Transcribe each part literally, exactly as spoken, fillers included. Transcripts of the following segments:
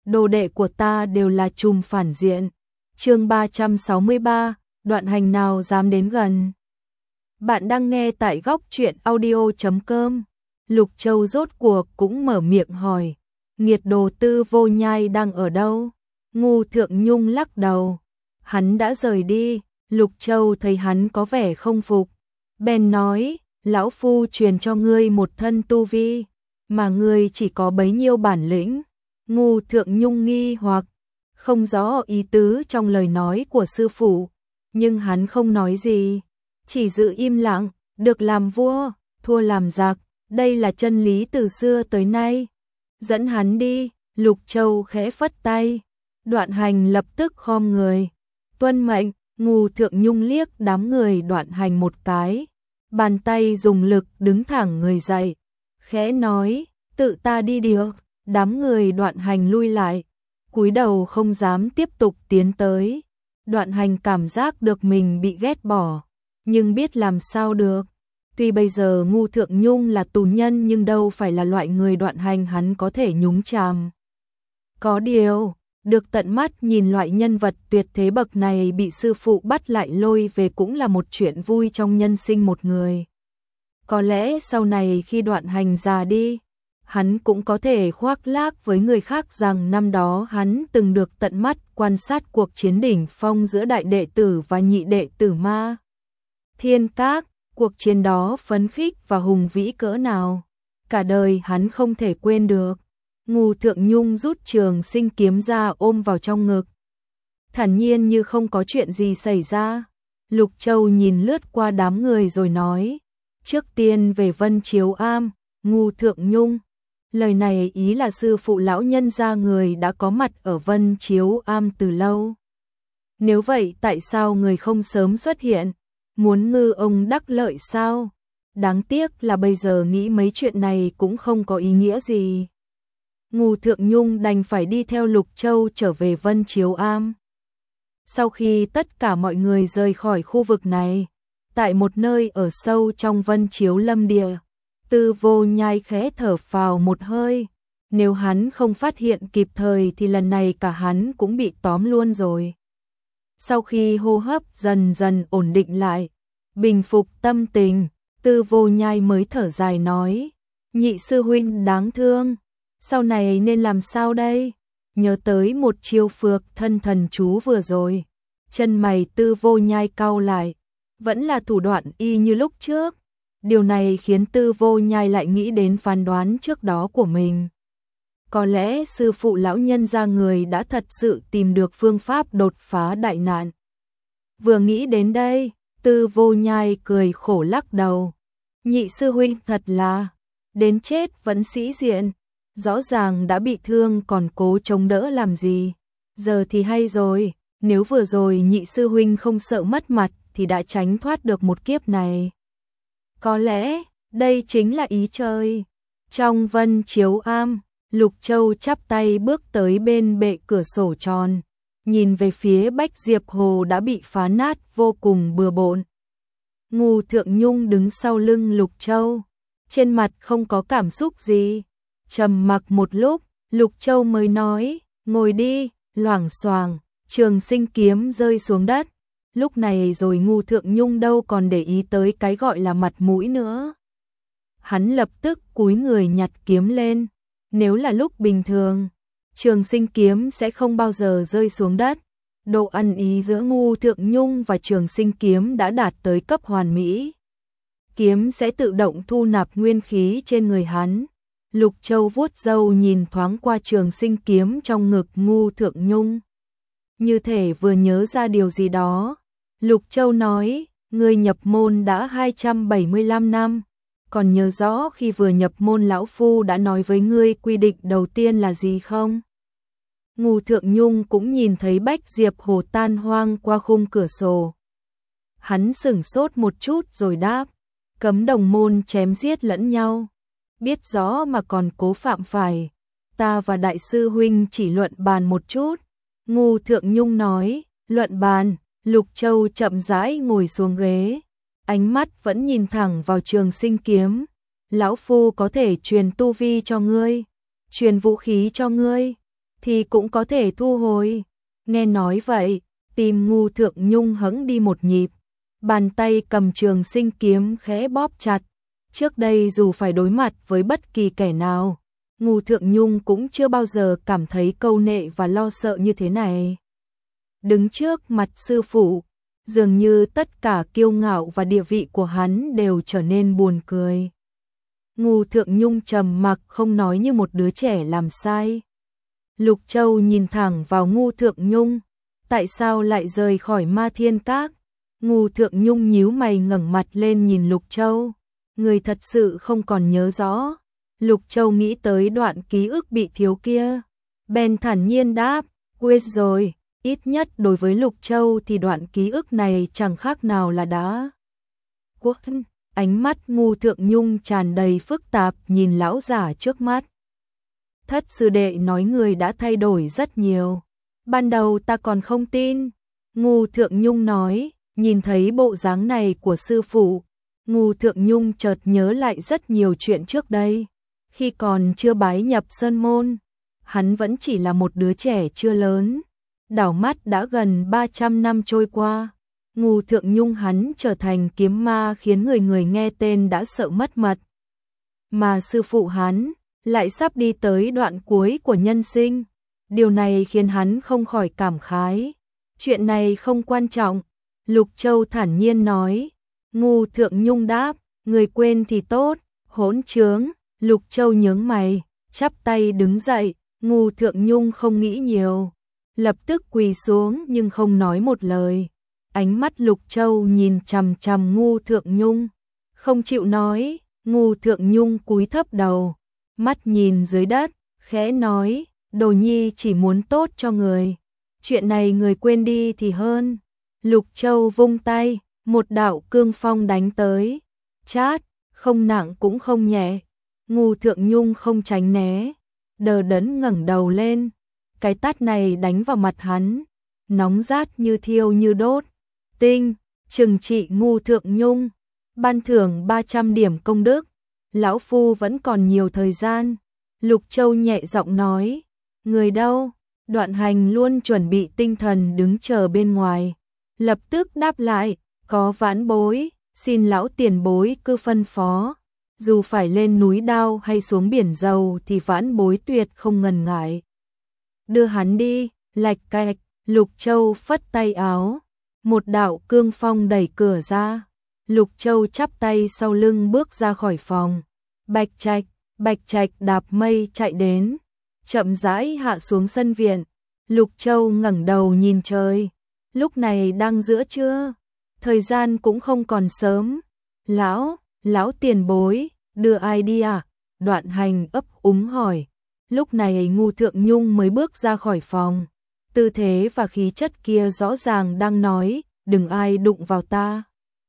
đồ đệ của ta đều là trùm phản diện. Chương ba trăm sáu mươi ba, đoạn hành nào dám đến gần. Bạn đang nghe tại góc truyện audio chấm com. Lục Châu rốt cuộc cũng mở miệng hỏi, nghiệt đồ Tư Vô Nhai đang ở đâu? Ngu Thượng Nhung lắc đầu, hắn đã rời đi. Lục Châu thấy hắn có vẻ không phục, bèn nói, lão phu truyền cho ngươi một thân tu vi, mà ngươi chỉ có bấy nhiêu bản lĩnh. Ngu Thượng Nhung nghi hoặc, không rõ ý tứ trong lời nói của sư phụ, nhưng hắn không nói gì, chỉ giữ im lặng, được làm vua, thua làm giặc, đây là chân lý từ xưa tới nay. Dẫn hắn đi. Lục Châu khẽ phất tay, Đoạn Hành lập tức khom người, tuân mệnh. Ngu Thượng Nhung liếc đám người Đoạn Hành một cái, bàn tay dùng lực đứng thẳng người dậy, khẽ nói, tự ta đi được. Đám người Đoạn Hành lui lại, cúi đầu không dám tiếp tục tiến tới. Đoạn Hành cảm giác được mình bị ghét bỏ, nhưng biết làm sao được. Tuy bây giờ Ngu Thượng Nhung là tù nhân nhưng đâu phải là loại người Đoạn Hành hắn có thể nhúng chàm. Có điều, được tận mắt nhìn loại nhân vật tuyệt thế bậc này bị sư phụ bắt lại lôi về cũng là một chuyện vui trong nhân sinh một người. Có lẽ sau này khi Đoạn Hành già đi, hắn cũng có thể khoác lác với người khác rằng năm đó hắn từng được tận mắt quan sát cuộc chiến đỉnh phong giữa đại đệ tử và nhị đệ tử Ma Thiên Các. Cuộc chiến đó phấn khích và hùng vĩ cỡ nào, cả đời hắn không thể quên được. Ngu Thượng Nhung rút Trường Sinh kiếm ra ôm vào trong ngực, thản nhiên như không có chuyện gì xảy ra. Lục Châu nhìn lướt qua đám người rồi nói, trước tiên về Vân Chiếu Am. Ngu Thượng Nhung, lời này ý là sư phụ lão nhân gia người đã có mặt ở Vân Chiếu Am từ lâu. Nếu vậy tại sao người không sớm xuất hiện? Muốn ngư ông đắc lợi sao? Đáng tiếc là bây giờ nghĩ mấy chuyện này cũng không có ý nghĩa gì. Ngu Thượng Nhung đành phải đi theo Lục Châu trở về Vân Chiếu Am. Sau khi tất cả mọi người rời khỏi khu vực này, tại một nơi ở sâu trong Vân Chiếu Lâm Địa, Tư Vô Nhai khẽ thở phào một hơi. Nếu hắn không phát hiện kịp thời thì lần này cả hắn cũng bị tóm luôn rồi. Sau khi hô hấp dần dần ổn định lại, bình phục tâm tình, Tư Vô Nhai mới thở dài nói, nhị sư huynh đáng thương, sau này nên làm sao đây? Nhớ tới một chiêu phược thân thần chú vừa rồi, chân mày Tư Vô Nhai cau lại, vẫn là thủ đoạn y như lúc trước. Điều này khiến Tư Vô Nhai lại nghĩ đến phán đoán trước đó của mình. Có lẽ sư phụ lão nhân gia người đã thật sự tìm được phương pháp đột phá đại nạn. Vừa nghĩ đến đây, Tư Vô Nhai cười khổ lắc đầu. Nhị sư huynh thật là, đến chết vẫn sĩ diện, rõ ràng đã bị thương còn cố chống đỡ làm gì. Giờ thì hay rồi, nếu vừa rồi nhị sư huynh không sợ mất mặt thì đã tránh thoát được một kiếp này. Có lẽ, đây chính là ý trời. Trong Vân Chiếu Am, Lục Châu chắp tay bước tới bên bệ cửa sổ tròn, nhìn về phía Bách Diệp Hồ đã bị phá nát vô cùng bừa bộn. Ngu Thượng Nhung đứng sau lưng Lục Châu, trên mặt không có cảm xúc gì. Trầm mặc một lúc, Lục Châu mới nói, ngồi đi. Loảng xoảng, Trường Sinh kiếm rơi xuống đất. Lúc này rồi Ngu Thượng Nhung đâu còn để ý tới cái gọi là mặt mũi nữa. Hắn lập tức cúi người nhặt kiếm lên. Nếu là lúc bình thường, Trường Sinh kiếm sẽ không bao giờ rơi xuống đất. Độ ăn ý giữa Ngu Thượng Nhung và Trường Sinh kiếm đã đạt tới cấp hoàn mỹ. Kiếm sẽ tự động thu nạp nguyên khí trên người hắn. Lục Châu vuốt râu nhìn thoáng qua Trường Sinh kiếm trong ngực Ngu Thượng Nhung, như thể vừa nhớ ra điều gì đó. Lục Châu nói, ngươi nhập môn đã hai trăm bảy mươi lăm năm, còn nhớ rõ khi vừa nhập môn lão phu đã nói với ngươi quy định đầu tiên là gì không? Ngu Thượng Nhung cũng nhìn thấy Bách Diệp Hồ tan hoang qua khung cửa sổ. Hắn sửng sốt một chút rồi đáp, cấm đồng môn chém giết lẫn nhau, biết rõ mà còn cố phạm phải, ta và đại sư huynh chỉ luận bàn một chút. Ngu Thượng Nhung nói, luận bàn. Lục Châu chậm rãi ngồi xuống ghế, ánh mắt vẫn nhìn thẳng vào Trường Sinh kiếm. Lão phu có thể truyền tu vi cho ngươi, truyền vũ khí cho ngươi, thì cũng có thể thu hồi. Nghe nói vậy, tim Ngu Thượng Nhung hững đi một nhịp, bàn tay cầm trường sinh kiếm khẽ bóp chặt. Trước đây dù phải đối mặt với bất kỳ kẻ nào, Ngu Thượng Nhung cũng chưa bao giờ cảm thấy câu nệ và lo sợ như thế này. Đứng trước mặt sư phụ, dường như tất cả kiêu ngạo và địa vị của hắn đều trở nên buồn cười. Ngu Thượng Nhung trầm mặc không nói như một đứa trẻ làm sai. Lục Châu nhìn thẳng vào Ngu Thượng Nhung, tại sao lại rời khỏi Ma Thiên Các? Ngu Thượng Nhung nhíu mày ngẩng mặt lên nhìn Lục Châu, người thật sự không còn nhớ rõ. Lục Châu nghĩ tới đoạn ký ức bị thiếu kia, bèn thản nhiên đáp, quên rồi, ít nhất đối với Lục Châu thì đoạn ký ức này chẳng khác nào là đã quốc. Ánh mắt Ngu Thượng Nhung tràn đầy phức tạp nhìn lão giả trước mắt. Thất sư đệ nói người đã thay đổi rất nhiều. Ban đầu ta còn không tin. Ngu Thượng Nhung nói, nhìn thấy bộ dáng này của sư phụ, Ngu Thượng Nhung chợt nhớ lại rất nhiều chuyện trước đây. Khi còn chưa bái nhập sơn môn, hắn vẫn chỉ là một đứa trẻ chưa lớn. Đảo mắt đã gần ba trăm năm trôi qua. Ngu Thượng Nhung hắn trở thành kiếm ma khiến người người nghe tên đã sợ mất mật. Mà sư phụ hắn lại sắp đi tới đoạn cuối của nhân sinh. Điều này khiến hắn không khỏi cảm khái. Chuyện này không quan trọng. Lục Châu thản nhiên nói. Ngu Thượng Nhung đáp, người quên thì tốt, hỗn trướng. Lục Châu nhướng mày, chắp tay đứng dậy. Ngu Thượng Nhung không nghĩ nhiều, lập tức quỳ xuống nhưng không nói một lời. Ánh mắt Lục Châu nhìn chằm chằm Ngu Thượng Nhung, không chịu nói. Ngu Thượng Nhung cúi thấp đầu, mắt nhìn dưới đất, khẽ nói, đồ nhi chỉ muốn tốt cho người. Chuyện này người quên đi thì hơn. Lục Châu vung tay, một đạo cương phong đánh tới, chát, không nặng cũng không nhẹ. Ngu Thượng Nhung không tránh né, đờ đẫn ngẩng đầu lên. Cái tát này đánh vào mặt hắn, nóng rát như thiêu như đốt. Tinh, trừng trị Ngu Thượng Nhung, ban thưởng ba trăm điểm công đức. Lão phu vẫn còn nhiều thời gian. Lục Châu nhẹ giọng nói, người đâu? Đoạn Hành luôn chuẩn bị tinh thần đứng chờ bên ngoài, lập tức đáp lại, có vãn bối, xin lão tiền bối cứ phân phó. Dù phải lên núi đao hay xuống biển dầu thì vãn bối tuyệt không ngần ngại. Đưa hắn đi. Lạch cạch, Lục Châu phất tay áo, một đạo cương phong đẩy cửa ra. Lục Châu chắp tay sau lưng bước ra khỏi phòng. Bạch Trạch, Bạch Trạch đạp mây chạy đến, chậm rãi hạ xuống sân viện. Lục Châu ngẩng đầu nhìn trời, lúc này đang giữa trưa, thời gian cũng không còn sớm. Lão, lão tiền bối, đưa ai đi à? Đoạn Hành ấp úng hỏi. Lúc này Ngu Thượng Nhung mới bước ra khỏi phòng, tư thế và khí chất kia rõ ràng đang nói, đừng ai đụng vào ta.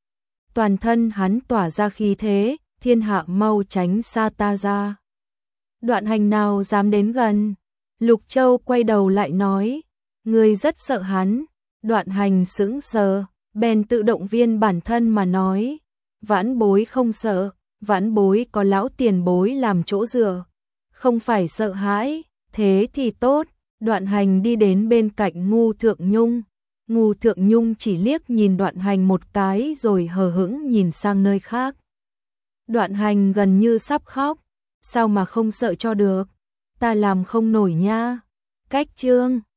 Toàn thân hắn tỏa ra khí thế, thiên hạ mau tránh xa ta ra. Đoạn Hành nào dám đến gần? Lục Châu quay đầu lại nói, ngươi rất sợ hắn. Đoạn Hành sững sờ, bèn tự động viên bản thân mà nói, vãn bối không sợ, vãn bối có lão tiền bối làm chỗ dựa, không phải sợ hãi. Thế thì tốt. Đoạn Hành đi đến bên cạnh Ngu Thượng Nhung. Ngu Thượng Nhung chỉ liếc nhìn Đoạn Hành một cái rồi hờ hững nhìn sang nơi khác. Đoạn Hành gần như sắp khóc, sao mà không sợ cho được, ta làm không nổi nha. Cách chương